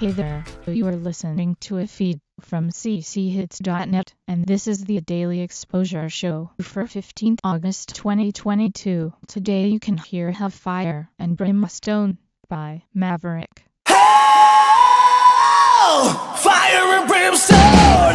Hey there, you are listening to a feed from cchits.net, and this is the Daily Exposure Show for 15th August 2022. Today you can hear Have Fire and Brimstone by Maverick. Hell, fire and brimstone.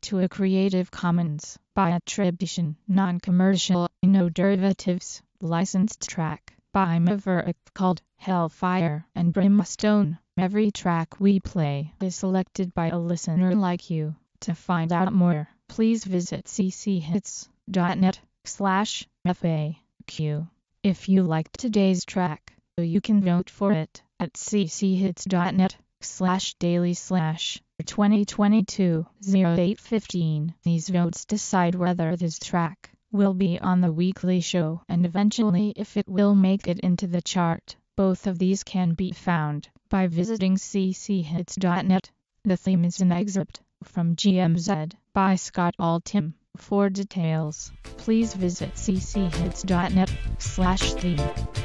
to a Creative Commons by attribution, non-commercial, no derivatives, licensed track by Maverick called Hellfire and Brimstone. Every track we play is selected by a listener like you. To find out more, please visit cchits.net/FAQ. If you liked today's track, you can vote for it at cchits.net/daily/2022-0815. These votes decide whether this track will be on the weekly show and eventually if it will make it into the chart. Both of these can be found by visiting cchits.net. The theme is an excerpt from GMZ by Scott Altham. For details, please visit cchits.net/theme.